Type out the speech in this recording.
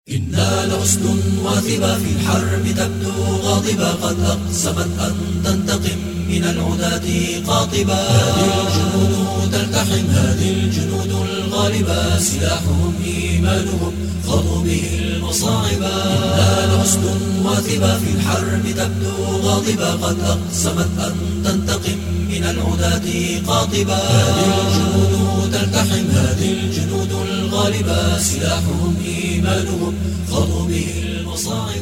إنا لأسد واثبة في الحرب تبدو غاضبة، قد أقسمت أن تنتقم من العداة قاطبة. هذه الجنود تلتحم، هذه الجنود الغالبة، سلاحهم إيمانهم خاضوا به المصاعب. إنا لأسد واثبة في الحرب تبدو غاضبة، قد أقسمت أن تنتقم من العداة قاطبة. هذه الجنود تلتحم، هذه الجنود الغالبة، سلاحهم إيمانهم خاضوا به المصاعب.